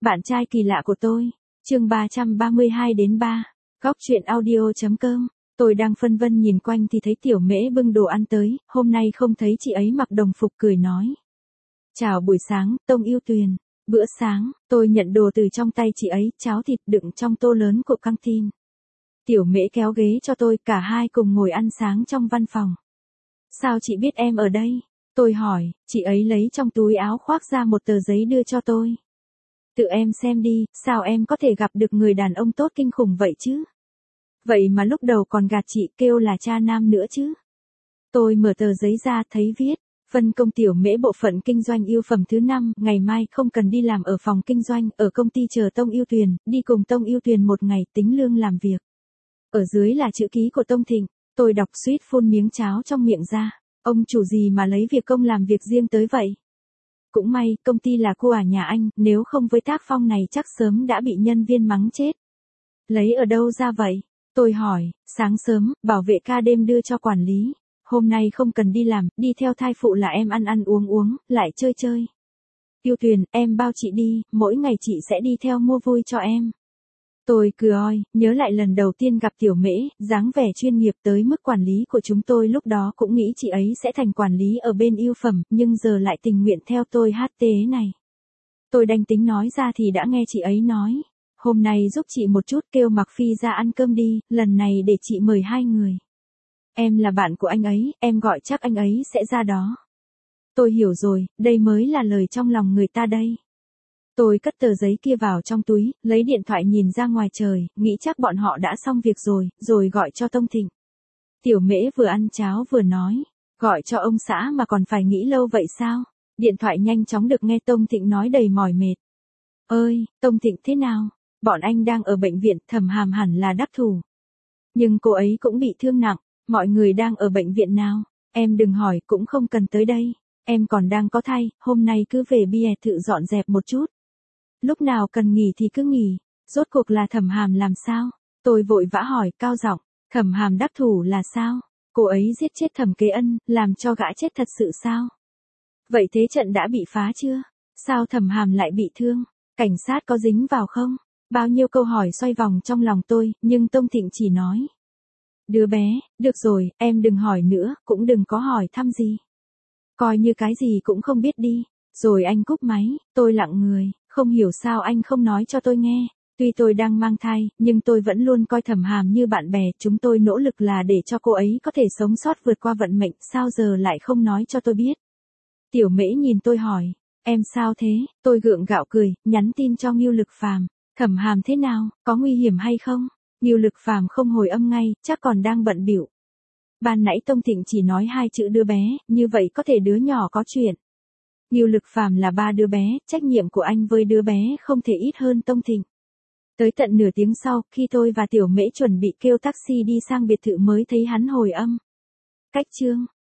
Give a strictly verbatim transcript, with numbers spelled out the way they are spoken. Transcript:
Bạn trai kỳ lạ của tôi. Chương ba trăm ba mươi hai đến ba. Góc truyện audio chấm com. Tôi đang phân vân nhìn quanh thì thấy Tiểu Mễ bưng đồ ăn tới, hôm nay không thấy chị ấy mặc đồng phục cười nói. Chào buổi sáng, Tông Yêu Tuyền. Bữa sáng, tôi nhận đồ từ trong tay chị ấy, cháo thịt đựng trong tô lớn của căng tin. Tiểu Mễ kéo ghế cho tôi, cả hai cùng ngồi ăn sáng trong văn phòng. Sao chị biết em ở đây? Tôi hỏi, chị ấy lấy trong túi áo khoác ra một tờ giấy đưa cho tôi. Tự em xem đi, sao em có thể gặp được người đàn ông tốt kinh khủng vậy chứ? Vậy mà lúc đầu còn gạt chị kêu là cha nam nữa chứ? Tôi mở tờ giấy ra thấy viết, phân công Tiểu Mễ bộ phận kinh doanh yêu phẩm thứ năm, ngày mai không cần đi làm ở phòng kinh doanh, ở công ty chờ Tông Yêu Tuyền, đi cùng Tông Yêu Tuyền một ngày tính lương làm việc. Ở dưới là chữ ký của Tông Thịnh, tôi đọc suýt phun miếng cháo trong miệng ra, ông chủ gì mà lấy việc công làm việc riêng tới vậy? Cũng may, công ty là của à nhà anh, nếu không với tác phong này chắc sớm đã bị nhân viên mắng chết. Lấy ở đâu ra vậy? Tôi hỏi, sáng sớm, bảo vệ ca đêm đưa cho quản lý. Hôm nay không cần đi làm, đi theo thai phụ là em ăn ăn uống uống, lại chơi chơi. Yêu Tuyền, em bao chị đi, mỗi ngày chị sẽ đi theo mua vui cho em. Tôi cười oi, nhớ lại lần đầu tiên gặp Tiểu Mễ, dáng vẻ chuyên nghiệp tới mức quản lý của chúng tôi lúc đó cũng nghĩ chị ấy sẽ thành quản lý ở bên yêu phẩm, nhưng giờ lại tình nguyện theo tôi hát tê này. Tôi đành tính nói ra thì đã nghe chị ấy nói, hôm nay giúp chị một chút kêu Mặc Phi ra ăn cơm đi, lần này để chị mời hai người. Em là bạn của anh ấy, em gọi chắc anh ấy sẽ ra đó. Tôi hiểu rồi, đây mới là lời trong lòng người ta đây. Tôi cất tờ giấy kia vào trong túi, lấy điện thoại nhìn ra ngoài trời, nghĩ chắc bọn họ đã xong việc rồi, rồi gọi cho Tông Thịnh. Tiểu Mễ vừa ăn cháo vừa nói, gọi cho ông xã mà còn phải nghĩ lâu vậy sao? Điện thoại nhanh chóng được nghe Tông Thịnh nói đầy mỏi mệt. Ơi, Tông Thịnh thế nào? Bọn anh đang ở bệnh viện, Thẩm Hàm hẳn là đắc thủ. Nhưng cô ấy cũng bị thương nặng, mọi người đang ở bệnh viện nào? Em đừng hỏi, cũng không cần tới đây. Em còn đang có thai, hôm nay cứ về bia thự dọn dẹp một chút. Lúc nào cần nghỉ thì cứ nghỉ, rốt cuộc là Thẩm Hàm làm sao? Tôi vội vã hỏi cao giọng, Thẩm Hàm đắc thủ là sao? Cô ấy giết chết Thẩm Kế Ân, làm cho gã chết thật sự sao? Vậy thế trận đã bị phá chưa? Sao Thẩm Hàm lại bị thương? Cảnh sát có dính vào không? Bao nhiêu câu hỏi xoay vòng trong lòng tôi, nhưng Tông Thịnh chỉ nói. Đứa bé, được rồi, em đừng hỏi nữa, cũng đừng có hỏi thăm gì. Coi như cái gì cũng không biết đi. Rồi anh cúp máy, tôi lặng người, không hiểu sao anh không nói cho tôi nghe. Tuy tôi đang mang thai, nhưng tôi vẫn luôn coi Thẩm Hàm như bạn bè, chúng tôi nỗ lực là để cho cô ấy có thể sống sót vượt qua vận mệnh, sao giờ lại không nói cho tôi biết. Tiểu Mễ nhìn tôi hỏi, em sao thế? Tôi gượng gạo cười, nhắn tin cho Ngưu Lực Phàm, Thẩm Hàm thế nào, có nguy hiểm hay không? Ngưu Lực Phàm không hồi âm ngay, chắc còn đang bận bịu. Ban nãy Tông Thịnh chỉ nói hai chữ đứa bé, như vậy có thể đứa nhỏ có chuyện. Ngưu Lực Phàm là ba đứa bé, trách nhiệm của anh với đứa bé không thể ít hơn Tông Thịnh. Tới tận nửa tiếng sau, khi tôi và Tiểu Mễ chuẩn bị kêu taxi đi sang biệt thự mới thấy hắn hồi âm. Cách chương.